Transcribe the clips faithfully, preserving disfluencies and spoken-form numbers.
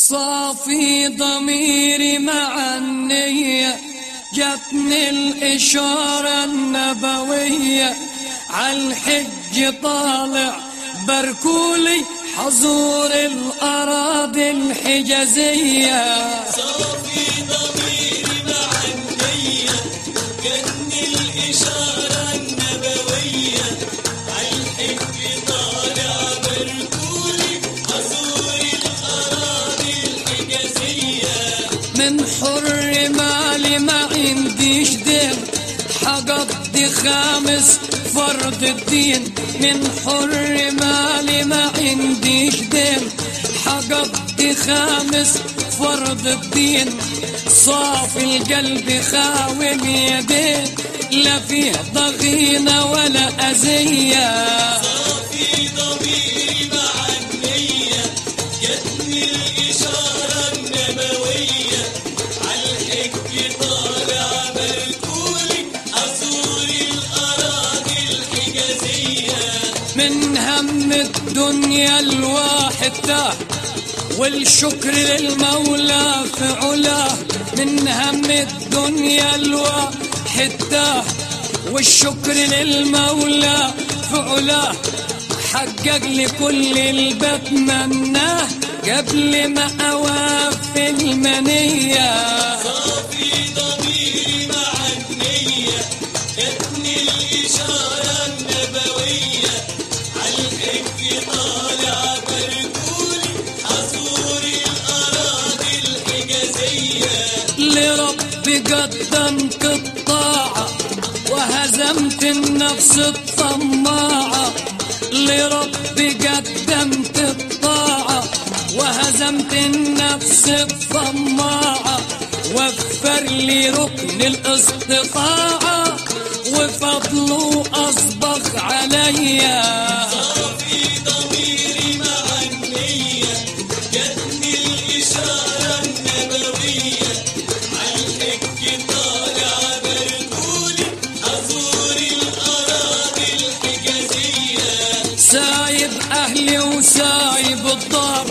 صافي ضميري مع النية، جتني الإشارة النبوية، عالحج طالع بركولي حضور الأراضي الحجازية. صافي ضميري مع النية، جتني الإشارة النبوية، عالحج طالع بركولي حضور الأراضي الحجازية. من حر مالي ما عنديش دين، حقضي خامس فرض الدين. من حر مالي ما عنديش دين، حقضي خامس فرض الدين. صافي القلب خاوم يدين، لا فيه ضغينة ولا أذية. صافي ضميري مع النية، جتني الإشارة النبوية، عالحج طالع بركولي أزور الأراضي الحجازية. من هم الدنيا الواحد تاه، والشكر للمولى في علاه. من هم الدنيا الواحد تاه، والشكر للمولى في علاه. حقق لي كل اللي بتمناه قبل ما أوافي المنية. صافي ضميري مع النية، جتني الإشارة النبوية، عالحج طالع بركولي حضور الأراضي الحجازية. لربي قدمت الطاعة وهزمت النفس الطماعة. لربي قدمت الطاعة وهزمت النفس الطماعة. وفر لي ركن الاستطاعة وفضله أصبغ عليا. صافي ضميري مع النية، جتني الإشارة النبوية، عالحج طالع بركولي أزور الأراضي الحجازية. سايب أهلي وسايب الدار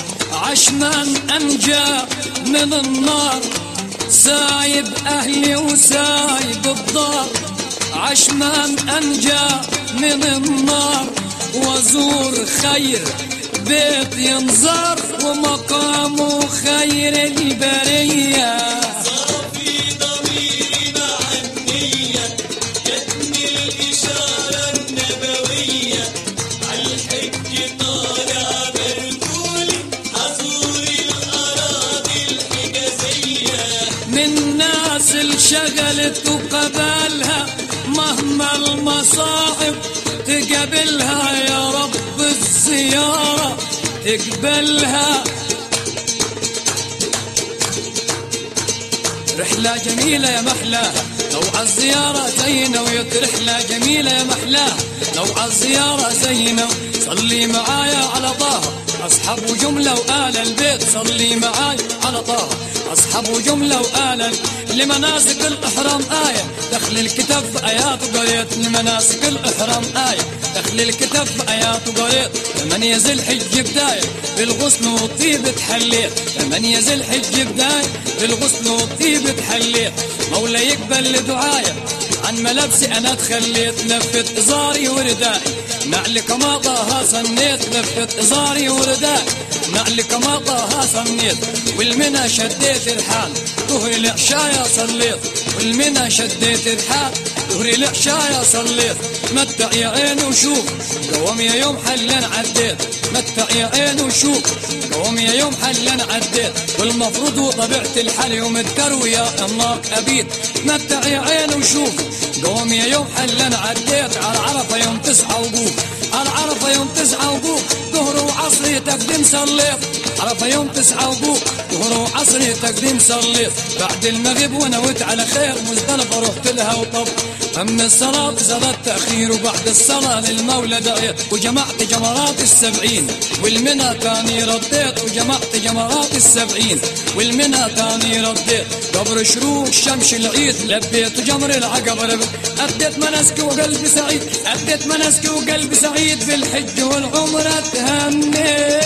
عشمان أنجى من النار. سايب أهلي وسايب الدار عشمان أنجى من النار. وزور خير بيت ينظر ومقامه خير البرية. صافي ضميري مع النية، جتني الإشارة النبوية، عالحج طالع بركولي حضور الأراضي الحجازية. من ناس الشغلت وقبلها مهما المصاعب تقبلها. يا رب الزيارة تقبلها. رحلة جميلة يا محلاها لو عالزيارة زينا، ويت رحلة جميلة يا محلاها لو عالزيارة زينا. صلي معايا على طه أصحاب جملة وآل البيت. صلي معايا على طه أصحاب جملة وآل لمناسك الإحرام آية دخل الكتاب في آيات وقريت. لمناسك الإحرام آية دخل الكتاب في آيات وقريت. ثمانية ذي الحج بداية بالغسل والطيب تحليت. ثمانية ذي الحج بداية بالغسل والطيب تحليت. مولا يقبل دعايا عن ملابسي أنا تخليت. لفت إزاري وردائي نعلك ما طه صنيت. لفت إزاري وردائي نعلك ما طه صنيت. والمنى شديت الحال ظهري العشايا صليت. والمنى شديت الحال ظهري العشايا صليت. متع يا عين وشوف قوم يا يوم حلن عديت. متع يا عين وشوف قوم يا يوم حلن عديت. والمفروض وطبيعة الحال يوم التروية الناق أبيت. متع يا عين وشوف قوم يا يوم حلن عديت. على عرفة يوم تسعة وقوف، على عرفة يوم تسعة وقوف، ظهر وعصري تقديم صليت. عرفة يوم تسعة وقوف، ظهر وعصري تقديم صليت. بعد المغرب ونويت على خير مزدلفة رحت لها وطب. أما الصلاة صلاة تأخير، وبعد الصلاة للمولى دعيت. وجمعت جمرات السبعين والمنى تاني رديت. وجمعت جمرات السبعين والمنى تاني رديت. قبر شروق شمس العيد لبيت جمر العقبة ربت. أديت مناسكي وقلبي سعيد، أديت مناسكي وقلبي سعيد. في الحج والعمرة تهنيت.